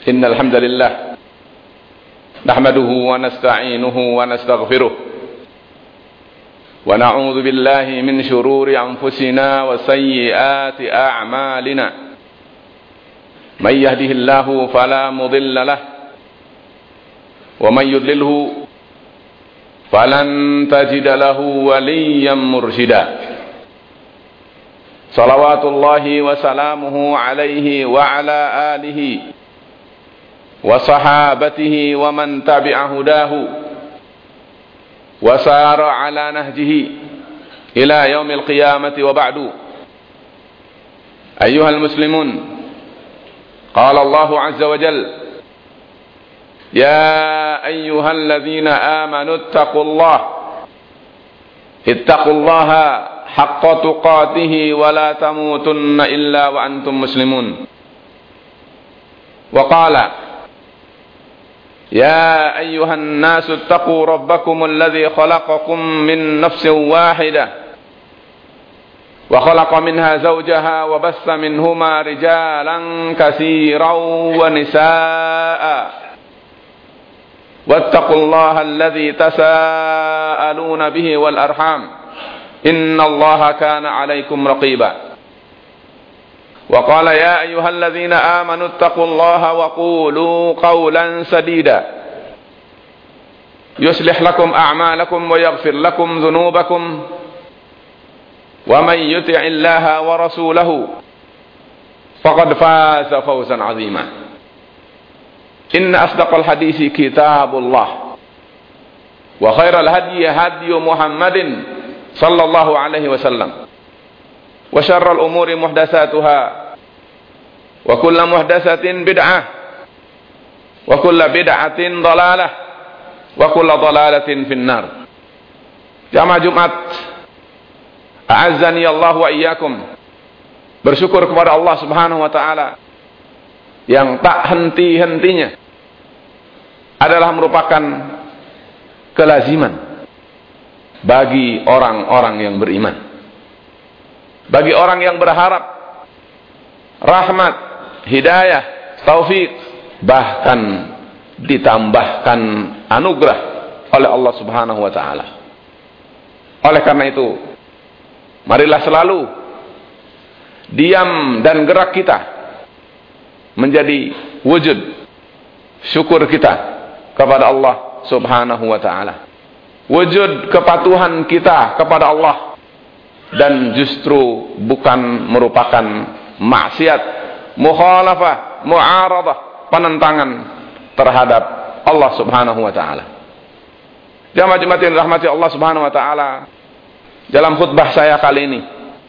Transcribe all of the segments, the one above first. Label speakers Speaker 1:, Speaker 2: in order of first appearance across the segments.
Speaker 1: إن الحمد لله نحمده ونستعينه ونستغفره ونعوذ بالله من شرور أنفسنا وسيئات أعمالنا من يهده الله فلا مضل له ومن يضلله فلن تجد له وليا مرشدا صلوات الله وسلامه عليه وعلى آله وصحابته ومن تبع هداه وسار على نهجه إلى يوم القيامة وبعد. أيها المسلمون، قال الله عز وجل: يا أيها الذين آمنوا اتقوا الله حق تقاته ولا تموتن إلا وأنتم مسلمون. وقال: يا أيها الناس اتقوا ربكم الذي خلقكم من نفس واحدة وخلق منها زوجها وبث منهما رجالا كثيرا ونساء واتقوا الله الذي تساءلون به والأرحام إن الله كان عليكم رقيبا. وقال: يا أيها الذين آمنوا اتقوا الله وقولوا قولا سديدا يصلح لكم أعمالكم ويغفر لكم ذنوبكم ومن يطع الله ورسوله فقد فاز فوزا عظيما. إن أصدق الحديث كتاب الله وخير الهدي هدي محمد صلى الله عليه وسلم وشر الأمور محدثاتها وكل محدثة بدعة وكل بدعة ضلالة وكل ضلالة في النار. Jamaah Jumat, a'azzani Allah wa iyyakum. Bersyukur kepada Allah Subhanahu wa taala yang tak henti-hentinya adalah merupakan kelaziman bagi orang-orang yang beriman, bagi orang yang berharap rahmat, hidayah, taufik, bahkan ditambahkan anugerah oleh Allah Subhanahu wa taala. Oleh karena itu, marilah selalu diam dan gerak kita menjadi wujud syukur kita kepada Allah Subhanahu wa taala, wujud kepatuhan kita kepada Allah, dan justru bukan merupakan maksiat, mukhalafah, mu'aradah, penentangan terhadap Allah Subhanahu wa taala. Jamaah Jumat yang dirahmati Allah Subhanahu wa taala, dalam khutbah saya kali ini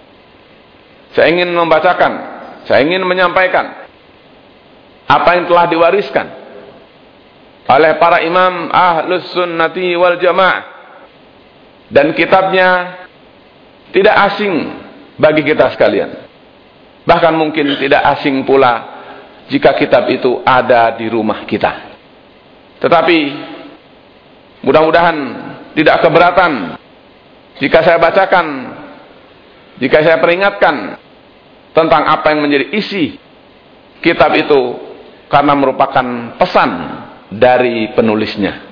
Speaker 1: saya ingin membacakan, saya ingin menyampaikan apa yang telah diwariskan oleh para imam Ahlus Sunnati wal Jamaah, dan kitabnya tidak asing bagi kita sekalian. Bahkan mungkin tidak asing pula jika kitab itu ada di rumah kita. Tetapi mudah-mudahan tidak keberatan jika saya bacakan, jika saya peringatkan tentang apa yang menjadi isi kitab itu, karena merupakan pesan dari penulisnya.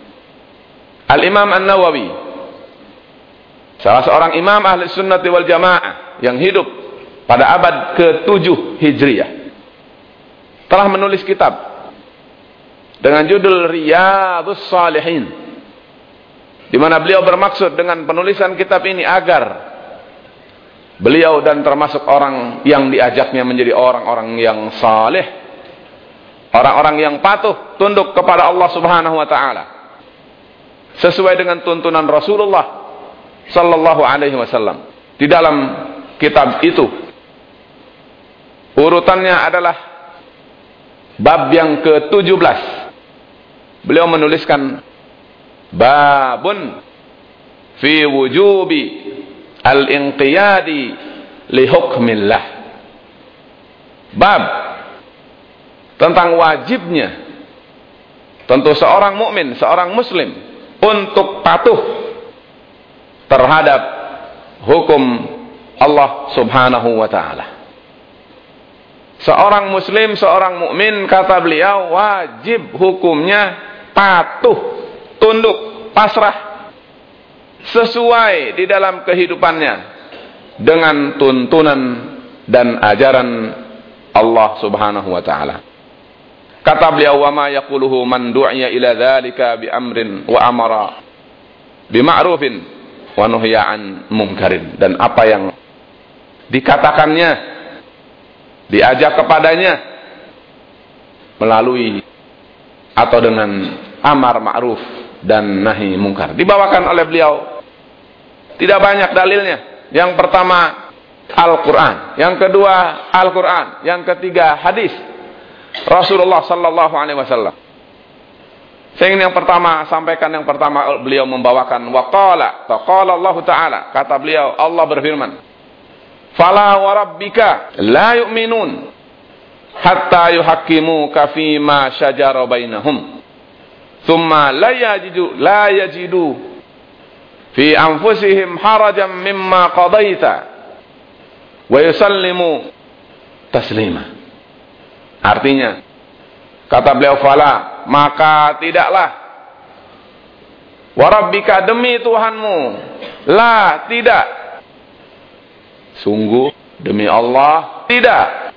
Speaker 1: Al-Imam An-Nawawi, salah seorang imam Ahli Sunnati wal Jamaah yang hidup pada abad ke-7 Hijriah, telah menulis kitab dengan judul Riyadhus Shalihin, di mana beliau bermaksud dengan penulisan kitab ini agar beliau dan termasuk orang yang diajaknya menjadi orang-orang yang saleh, orang-orang yang patuh tunduk kepada Allah Subhanahu wa taala sesuai dengan tuntunan Rasulullah sallallahu alaihi wasallam. Di dalam kitab itu urutannya adalah bab yang ke-17. Beliau menuliskan babun fi wujubi al-inqiyadi li hukmillah. Bab tentang wajibnya tentu seorang mukmin, seorang muslim untuk patuh terhadap hukum Allah Subhanahu wa taala. Seorang muslim, seorang mukmin, kata beliau, wajib hukumnya patuh, tunduk, pasrah, sesuai di dalam kehidupannya dengan tuntunan dan ajaran Allah Subhanahu wa taala. Kata beliau, wa ma yaquluhu man du'iya ila dzalika bi amrin wa amara bi ma'rufin wa nuhya an munkarin, dan apa yang dikatakannya, diajak kepadanya melalui atau dengan amar ma'ruf dan nahi mungkar. Dibawakan oleh beliau tidak banyak dalilnya. Yang pertama Al-Quran, yang kedua Al-Quran, yang ketiga hadis Rasulullah sallallahu alaihi wasallam. Saya ingin yang pertama sampaikan, yang pertama beliau membawakan waqala Allah Ta'ala, kata beliau, Allah berfirman, fala wa rabbika la yu'minun hatta yuhakkimuka fima syajara bainahum thumma la yajidu fi anfusihim harajan mimma qadaita wa yusallimu taslima. Artinya, kata beliau, fala, maka tidaklah, wa rabbika, demi Tuhanmu, la, tidak, sungguh demi Allah, tidak,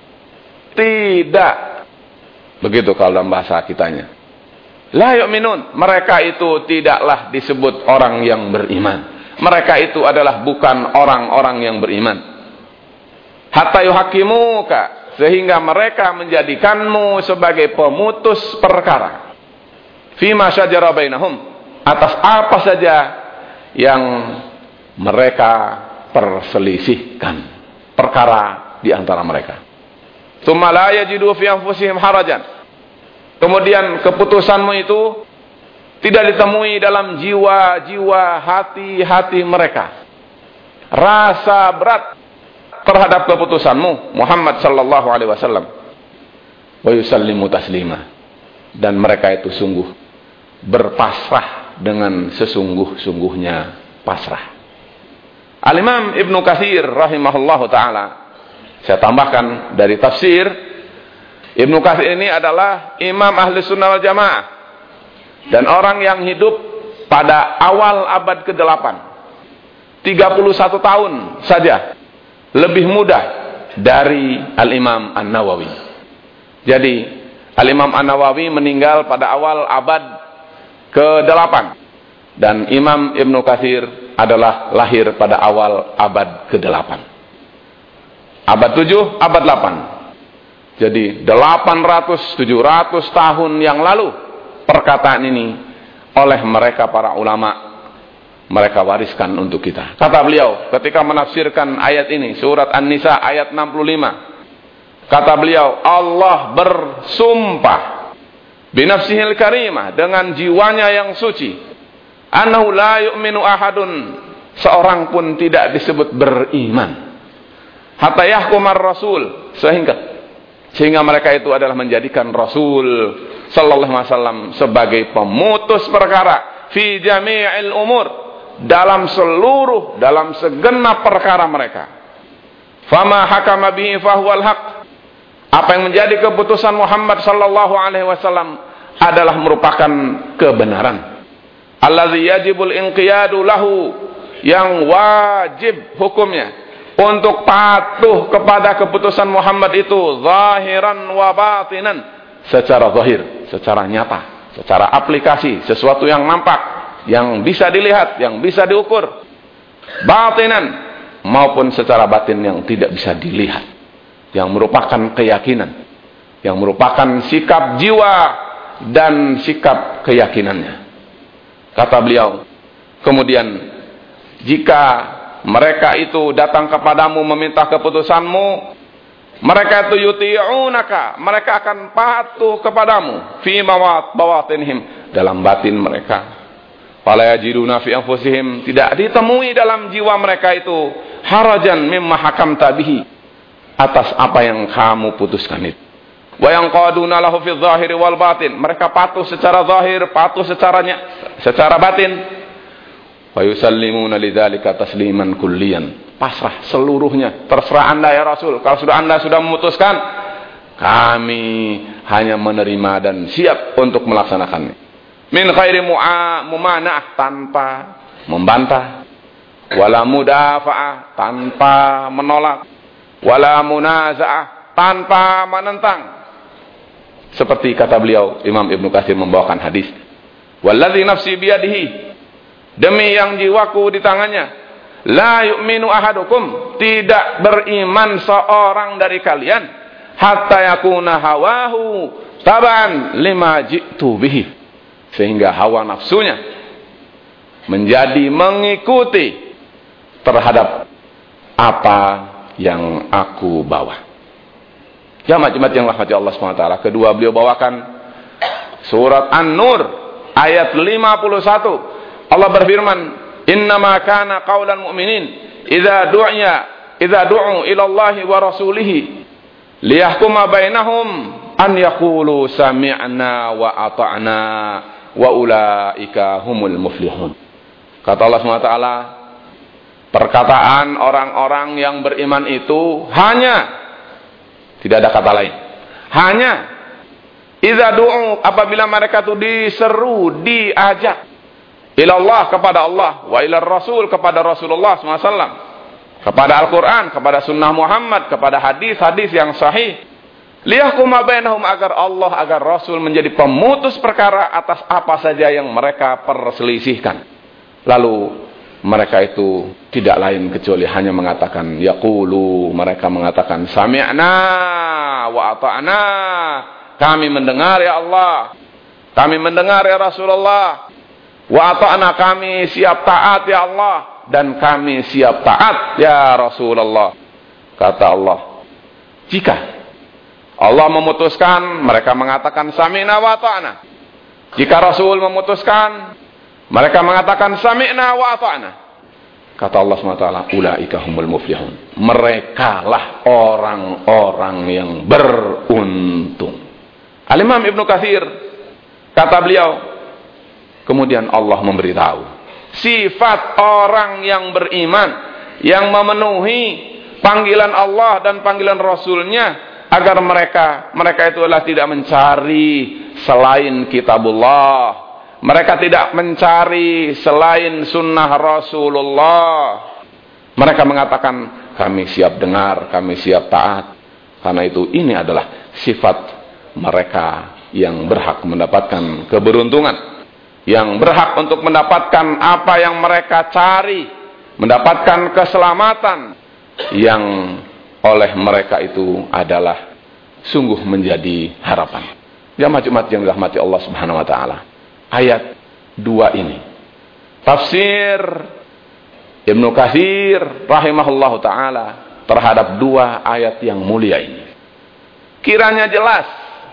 Speaker 1: begitu kalau dalam bahasa kitanya. La yu'minun, mereka itu tidaklah disebut orang yang beriman. Mereka itu adalah bukan orang-orang yang beriman. Hatta yuhakimuka, sehingga mereka menjadikanmu sebagai pemutus perkara. Fima syajara bainahum, atas apa saja yang mereka perselisihkan, perkara di antara mereka. Tsumma la yajidu fi anfusihim harajan. Kemudian keputusanmu itu tidak ditemui dalam jiwa-jiwa, hati-hati mereka rasa berat terhadap keputusanmu Muhammad sallallahu alaihi wasallam. Wa yusallimu taslima, dan mereka itu sungguh berpasrah dengan sesungguh-sungguhnya pasrah. Al-Imam Ibnu Katsir rahimahullahu taala, saya tambahkan dari tafsir, Ibnu Katsir ini adalah imam ahli sunnah wal jamaah dan orang yang hidup pada awal abad ke-8, 31 tahun saja lebih muda dari Al-Imam An-Nawawi. Jadi Al-Imam An-Nawawi meninggal pada awal abad ke-8 dan Imam Ibnu Katsir adalah lahir pada awal abad ke-8. Abad 7, abad 8. Jadi 800-700 tahun yang lalu perkataan ini oleh mereka para ulama mereka wariskan untuk kita. Kata beliau ketika menafsirkan ayat ini, surat An-Nisa ayat 65. Kata beliau, Allah bersumpah binafsihil karimah, dengan jiwanya yang suci, annahu la yu'minu ahadun, seorang pun tidak disebut beriman, hatta yahkumar rasul, sehingga mereka itu adalah menjadikan Rasul sallallahu alaihi wasallam sebagai pemutus perkara fi jami'il umur, dalam segenap perkara mereka. Fama hakama bihi fahuwal haq, apa yang menjadi keputusan Muhammad sallallahu alaihi wasallam adalah merupakan kebenaran. Allazi yajibul inqiyadu lahu, yang wajib hukumnya untuk patuh kepada keputusan Muhammad itu zahiran wa batinan, secara zahir, secara nyata, secara aplikasi, sesuatu yang nampak, yang bisa dilihat, yang bisa diukur, batinan, maupun secara batin yang tidak bisa dilihat, yang merupakan keyakinan, yang merupakan sikap jiwa dan sikap keyakinannya. Kata beliau, kemudian jika mereka itu datang kepadamu meminta keputusanmu, mereka itu yuti'unaka, mereka akan patuh kepadamu fi bawatinihim, dalam batin mereka. Fala yajiduna fi anfusihim, tidak ditemui dalam jiwa mereka itu harajan mimma hakamta bihi, atas apa yang kamu putuskan itu. Wa yanqaduna lahu fi dzahiri wal batin, mereka patuh secara zahir, patuh secara batin. Wa yusallimuna lidzalika tasliman kulliyan, pasrah seluruhnya, terserah Anda ya Rasul. Kalau Anda sudah memutuskan, Kami hanya menerima dan siap untuk melaksanakannya. Min khairi mumana'ah, tanpa membantah, wala mudafa'ah, tanpa menolak, wala munaza'ah, tanpa menentang. Seperti kata beliau, Imam Ibnu Katsir membawakan hadis, walladzi nafsi biyadihi, demi yang jiwaku di tangannya, la yu'minu ahadukum, tidak beriman seorang dari kalian, hatta yakuna hawahu taban lima ji'tu bihi, sehingga hawa nafsunya menjadi mengikuti terhadap apa yang aku bawa. Jamaah-jamaah yang rahmati Allah SWT, kedua beliau bawakan surat An-Nur ayat 51. Allah berfirman, innama kana qaulal mu'minin idza du'u ila Allahi wa rasulihi liyahkuma bainahum an yaqulu sami'na wa ata'na wa ulaika humul muflihun. Kata Allah SWT, perkataan orang-orang yang beriman itu hanya, tidak ada kata lain, hanya idza du'u, apabila mereka itu diseru, diajak, ilallah, kepada Allah, wa ilar rasul, kepada Rasulullah SAW, kepada Al-Quran, kepada sunnah Muhammad, kepada hadis-hadis yang sahih, liyahkuma bainahum, agar Allah, agar Rasul menjadi pemutus perkara atas apa saja yang mereka perselisihkan. Lalu mereka itu tidak lain kecuali hanya mengatakan yaqulu, mereka mengatakan sami'na wa ata'na, kami mendengar ya Allah, kami mendengar ya Rasulullah, wa ata'na, kami siap taat ya Allah, dan kami siap taat ya Rasulullah. Kata Allah, jika Allah memutuskan, mereka mengatakan sami'na wa ata'na. Jika Rasul memutuskan, mereka mengatakan sami'na wa ata'na. Kata Allah SWT, ulaika humul muflihun, mereka lah orang-orang yang beruntung. Al-Imam Ibnu Katsir, kata beliau, kemudian Allah memberitahu sifat orang yang beriman, yang memenuhi panggilan Allah dan panggilan Rasulnya, agar mereka itu adalah tidak mencari selain kitabullah, mereka tidak mencari selain sunnah Rasulullah. Mereka mengatakan, kami siap dengar, kami siap taat. Karena itu ini adalah sifat mereka yang berhak mendapatkan keberuntungan, yang berhak untuk mendapatkan apa yang mereka cari, mendapatkan keselamatan yang oleh mereka itu adalah sungguh menjadi harapan. Jamaah yang dirahmati Allah Subhanahu wa taala. Ayat 2 ini, tafsir Ibnu Katsir rahimahullahu taala terhadap 2 ayat yang mulia ini, kiranya jelas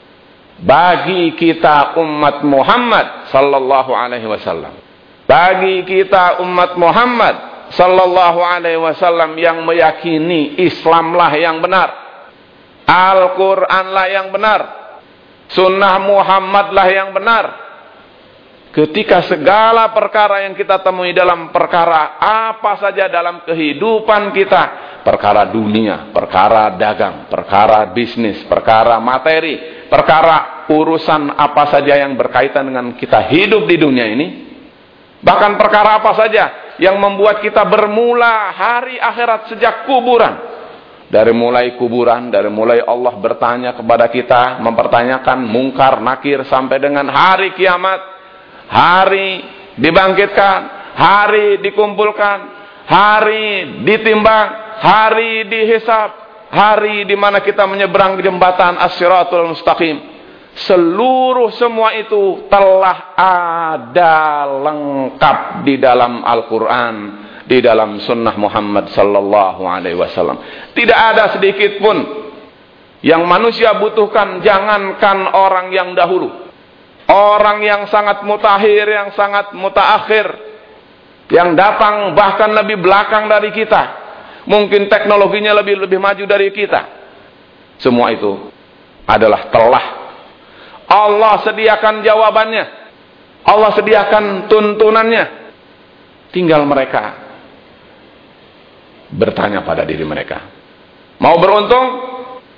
Speaker 1: bagi kita umat Muhammad sallallahu alaihi wasallam, bagi kita umat Muhammad sallallahu alaihi wasallam yang meyakini Islamlah yang benar, Al-Qur'anlah yang benar, sunnah Muhammadlah yang benar. Ketika segala perkara yang kita temui dalam perkara apa saja dalam kehidupan kita, perkara dunia, perkara dagang, perkara bisnis, perkara materi, perkara urusan apa saja yang berkaitan dengan kita hidup di dunia ini, bahkan perkara apa saja yang membuat kita bermula hari akhirat sejak kuburan, dari mulai kuburan, dari mulai Allah bertanya kepada kita, mempertanyakan mungkar nakir, sampai dengan hari kiamat, hari dibangkitkan, hari dikumpulkan, hari ditimbang, hari dihisab, hari di mana kita menyeberang jembatan As-Siratul Mustaqim. Seluruh semua itu telah ada lengkap di dalam Al-Quran, di dalam sunnah Muhammad sallallahu alaihi wasallam. Tidak ada sedikit pun yang manusia butuhkan, jangankan orang yang dahulu, orang yang sangat mutakhir, yang sangat mutaakhir, yang datang bahkan lebih belakang dari kita, mungkin teknologinya lebih maju dari kita, semua itu adalah telah Allah sediakan jawabannya, Allah sediakan tuntunannya. Tinggal mereka bertanya pada diri mereka, mau beruntung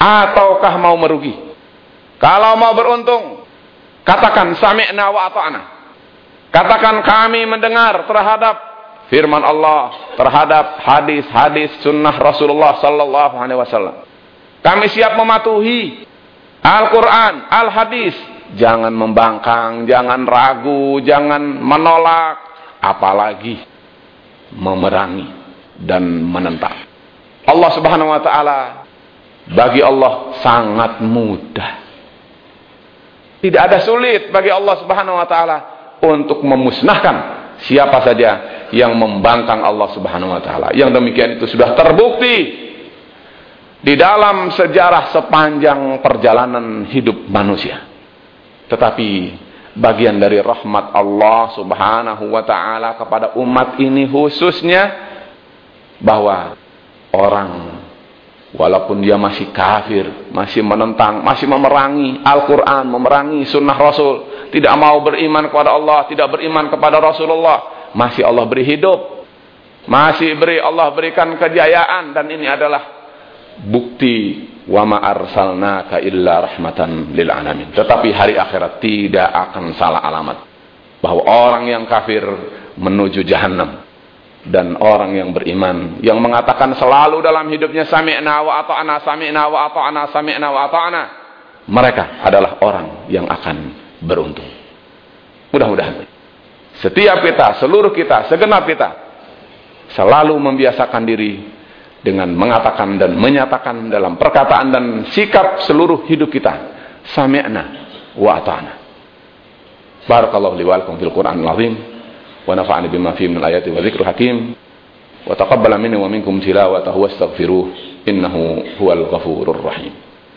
Speaker 1: ataukah mau merugi? Kalau mau beruntung, katakan sami'na wa ata'na. Katakan kami mendengar terhadap firman Allah, terhadap hadis-hadis sunnah Rasulullah sallallahu alaihi wasallam. Kami siap mematuhi Al-Quran, Al-Hadis. Jangan membangkang, jangan ragu, jangan menolak, apalagi memerangi dan menentang. Allah Subhanahu wa taala, bagi Allah sangat mudah. Tidak ada sulit bagi Allah Subhanahu wa taala untuk memusnahkan siapa saja yang membangkang Allah Subhanahu wa taala. Yang demikian itu sudah terbukti di dalam sejarah sepanjang perjalanan hidup manusia. Tetapi bagian dari rahmat Allah Subhanahu wa taala kepada umat ini khususnya, bahwa orang walaupun dia masih kafir, masih menentang, masih memerangi Al-Quran, memerangi sunnah Rasul, tidak mau beriman kepada Allah, tidak beriman kepada Rasulullah, masih Allah beri hidup, masih Allah berikan kejayaan. Dan ini adalah bukti wa ma arsalnaka illa rahmatan lil alamin. Tetapi hari akhirat tidak akan salah alamat, bahwa orang yang kafir menuju jahanam, dan orang yang beriman yang mengatakan selalu dalam hidupnya sami'na wa ata'na, sami'na wa ata'na, sami'na wa ata'na, mereka adalah orang yang akan beruntung. Mudah-mudahan setiap kita, seluruh kita, segenap kita selalu membiasakan diri dengan mengatakan dan menyatakan dalam perkataan dan sikap seluruh hidup kita, sami'na wa ata'na. Barakallahu li wa lakum fil Qur'anil azim, wa nafa'ani bima fihi minal ayati wa dzikril hakim, wa taqabbala minni wa minkum tilawatahu wastaghfiruh innahu huwal ghafurur rahim.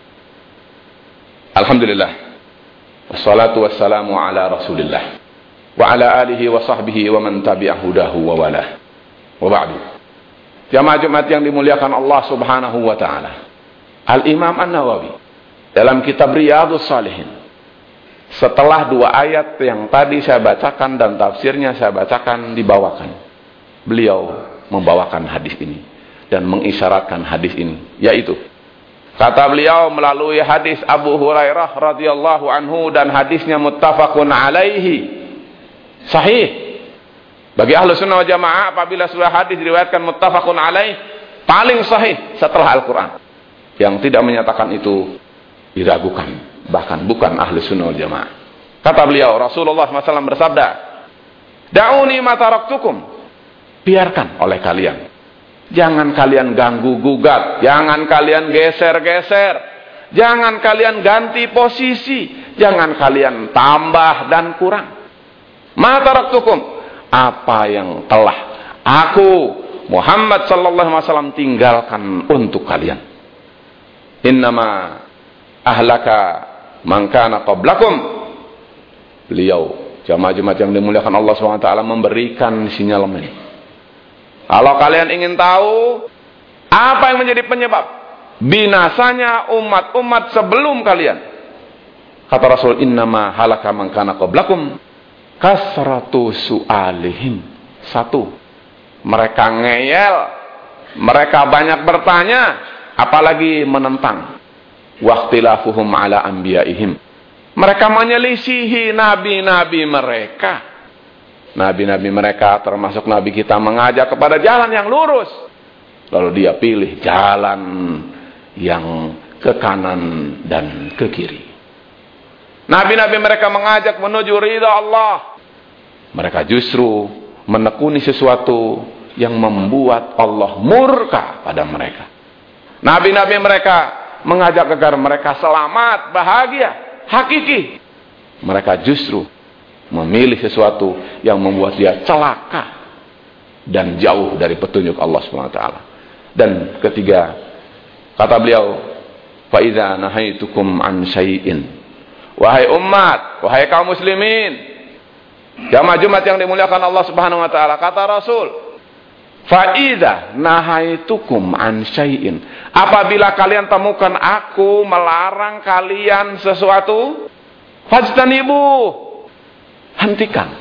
Speaker 1: Alhamdulillah, wassalatu wassalamu ala Rasulillah wa ala alihi wa sahbihi wa man tabi'a hudahu wa walah. Wa ba'du. Jamaah Jumat yang dimuliakan Allah Subhanahu wa taala. Al-Imam An-Nawawi dalam kitab Riyadhus Shalihin, setelah dua ayat yang tadi saya bacakan dan tafsirnya saya bacakan dibawakan, beliau membawakan hadis ini dan mengisyaratkan hadis ini, yaitu kata beliau melalui hadis Abu Hurairah radhiyallahu anhu, dan hadisnya muttafaqun alaihi, sahih. Bagi ahlu sunnah wal jamaah, apabila sudah hadis diriwayatkan muttafaqun alaih, paling sahih setelah Al-Quran. Yang tidak menyatakan itu diragukan, bahkan bukan ahlu sunnah wal jamaah. Kata beliau, Rasulullah SAW bersabda, da'uni ma taraktukum, biarkan oleh kalian, jangan kalian ganggu gugat, jangan kalian geser-geser, jangan kalian ganti posisi, jangan kalian tambah dan kurang. Ma taraktukum, apa yang telah aku Muhammad sallallahu alaihi wasallam tinggalkan untuk kalian. Innama ahlaka man kana qablakum. Beliau, jamaah-jamaah yang dimuliakan Allah SWT, memberikan sinyal ini. Kalau kalian ingin tahu apa yang menjadi penyebab binasanya umat-umat sebelum kalian, kata Rasul, innama halaka man kana qablakum kasratu su'alihim. Satu, mereka ngeyel, mereka banyak bertanya, apalagi menentang. Waqtilafuhum ala anbiya'ihim, mereka menyelisihi nabi-nabi mereka. Nabi-nabi mereka, termasuk nabi kita, mengajak kepada jalan yang lurus, lalu dia pilih jalan yang ke kanan dan ke kiri. Nabi-nabi mereka mengajak menuju ridha Allah, mereka justru menekuni sesuatu yang membuat Allah murka pada mereka. Nabi-nabi mereka mengajak agar mereka selamat, bahagia, hakiki, mereka justru memilih sesuatu yang membuat dia celaka dan jauh dari petunjuk Allah SWT. Dan ketiga, kata beliau, fa idza nahaitukum an syai'in, wahai umat, wahai kaum muslimin, jamaah Jumat yang dimuliakan Allah Subhanahu wa taala, kata Rasul, fa idza nahaitukum an syai'in, apabila kalian temukan aku melarang kalian sesuatu, fajtanibu, hentikan,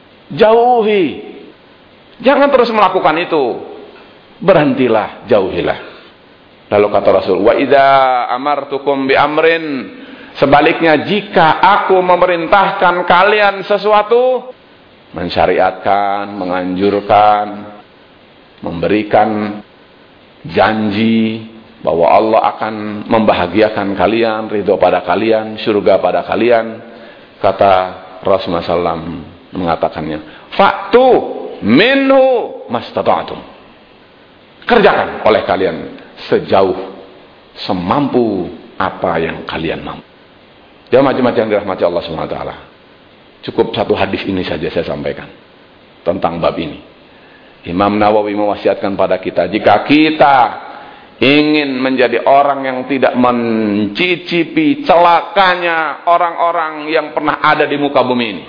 Speaker 1: jauhi. Jangan terus melakukan itu, berhentilah, jauhilah. Lalu kata Rasul, wa idza amartukum bi amrin, sebaliknya jika aku memerintahkan kalian sesuatu, mensyariatkan, menganjurkan, memberikan janji bahwa Allah akan membahagiakan kalian, ridho pada kalian, surga pada kalian, kata Rasulullah SAW mengatakannya, fa'tu minhu mastata'tum, kerjakan oleh kalian sejauh semampu apa yang kalian mampu. Jemaah-jemaah yang dirahmati Allah SWT, cukup satu hadis ini saja saya sampaikan tentang bab ini. Imam Nawawi mewasiatkan pada kita, jika kita ingin menjadi orang yang tidak mencicipi celakanya orang-orang yang pernah ada di muka bumi ini.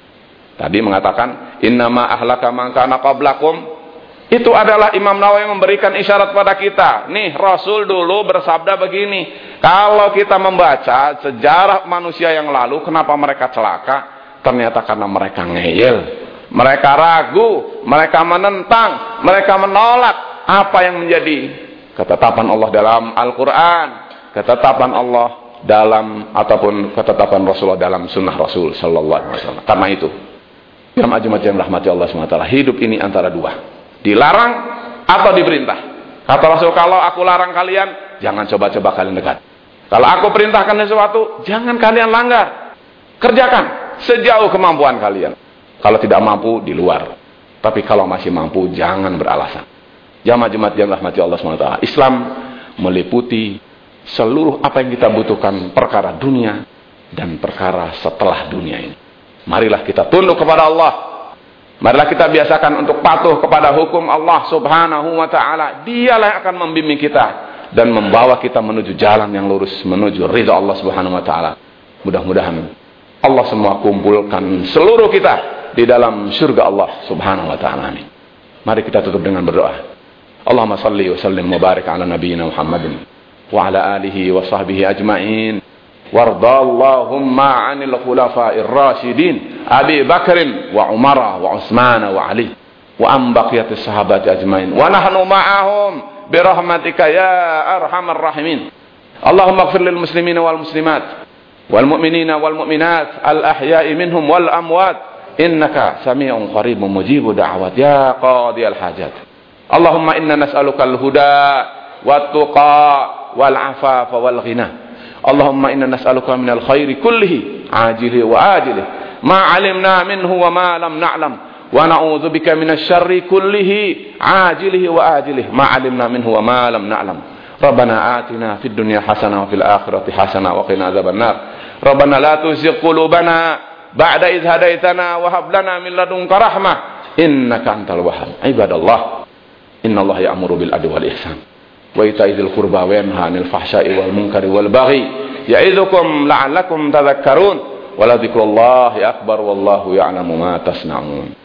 Speaker 1: Tadi mengatakan, innama ahlaka man kana qablakum. Itu adalah Imam Nawawi memberikan isyarat pada kita. Nih, Rasul dulu bersabda begini. Kalau kita membaca sejarah manusia yang lalu, kenapa mereka celaka? Ternyata karena mereka ngeyel, mereka ragu, mereka menentang, mereka menolak apa yang menjadi ketetapan Allah dalam Al-Quran, ketetapan Allah dalam, ataupun ketetapan Rasulullah dalam sunnah Rasul Sallallahu Alaihi Wasallam. Karena itu, jemaah-jemaah yang rahmati Allah SWT, hidup ini antara dua, dilarang atau diperintah. Kata Rasul, kalau aku larang kalian, jangan coba-coba kalian dekat. Kalau aku perintahkan sesuatu, jangan kalian langgar. Kerjakan sejauh kemampuan kalian. Kalau tidak mampu, di luar. Tapi kalau masih mampu, jangan beralasan. Jamaah-jamaah yang rahmati Allah SWT, Islam meliputi seluruh apa yang kita butuhkan, perkara dunia dan perkara setelah dunia ini. Marilah kita tunduk kepada Allah. Marilah kita biasakan untuk patuh kepada hukum Allah Subhanahu wa ta'ala. Dialah yang akan membimbing kita dan membawa kita menuju jalan yang lurus, menuju ridha Allah Subhanahu wa ta'ala. Mudah-mudahan Allah semua kumpulkan seluruh kita di dalam surga Allah Subhanahu wa ta'ala. Amin. Mari kita tutup dengan berdoa. Allahumma salli wa sallim wa barik ala nabiyyina Muhammadin wa ala alihi wa sahbihi ajma'in. Warda Allahumma 'anil khulafa'ir rasyidin Abi Bakrin wa Umar wa Utsman wa Ali wa an baqiyatis sahabati ajma'in wa nahnu ma'ahum bi rahmatika ya arhamar rahimin. Allahumma ighfir lil muslimina wal muslimat wal mu'minina wal mu'minat al ahya'i minhum wal amwat innaka sami'un qaribun mujibud da'wat ya qadiyal hajat. Allahumma inna nas'aluka al-huda wat-tuqa wal-afafa wal-ghina. Allahumma inna nas'aluka minal khairi kullihi ajilihi wa ajilihi ma 'alimna minhu wa ma lam na'lam wa na'udzubika minasy syarri kullihi ajilihi wa ajilihi ma 'alimna minhu wa ma lam na'lam. Rabbana atina fid dunya hasanah wa fil akhirati hasanah wa qina adzabannar. Rabbana la tuzigh qulubana ba'da idh hadaitana wa hab lana min ladunka rahmah innaka antal wahhab. Ibadallah, innallaha ya'muru bil adli wal ihsan wa ita'i dzil qurba wa yanha 'anil fahsya'i wal munkari wal baghi ya'idzukum la'allakum tadhakkarun wa la dzikrullahi akbar wallahu ya'lamu ma tasna'un.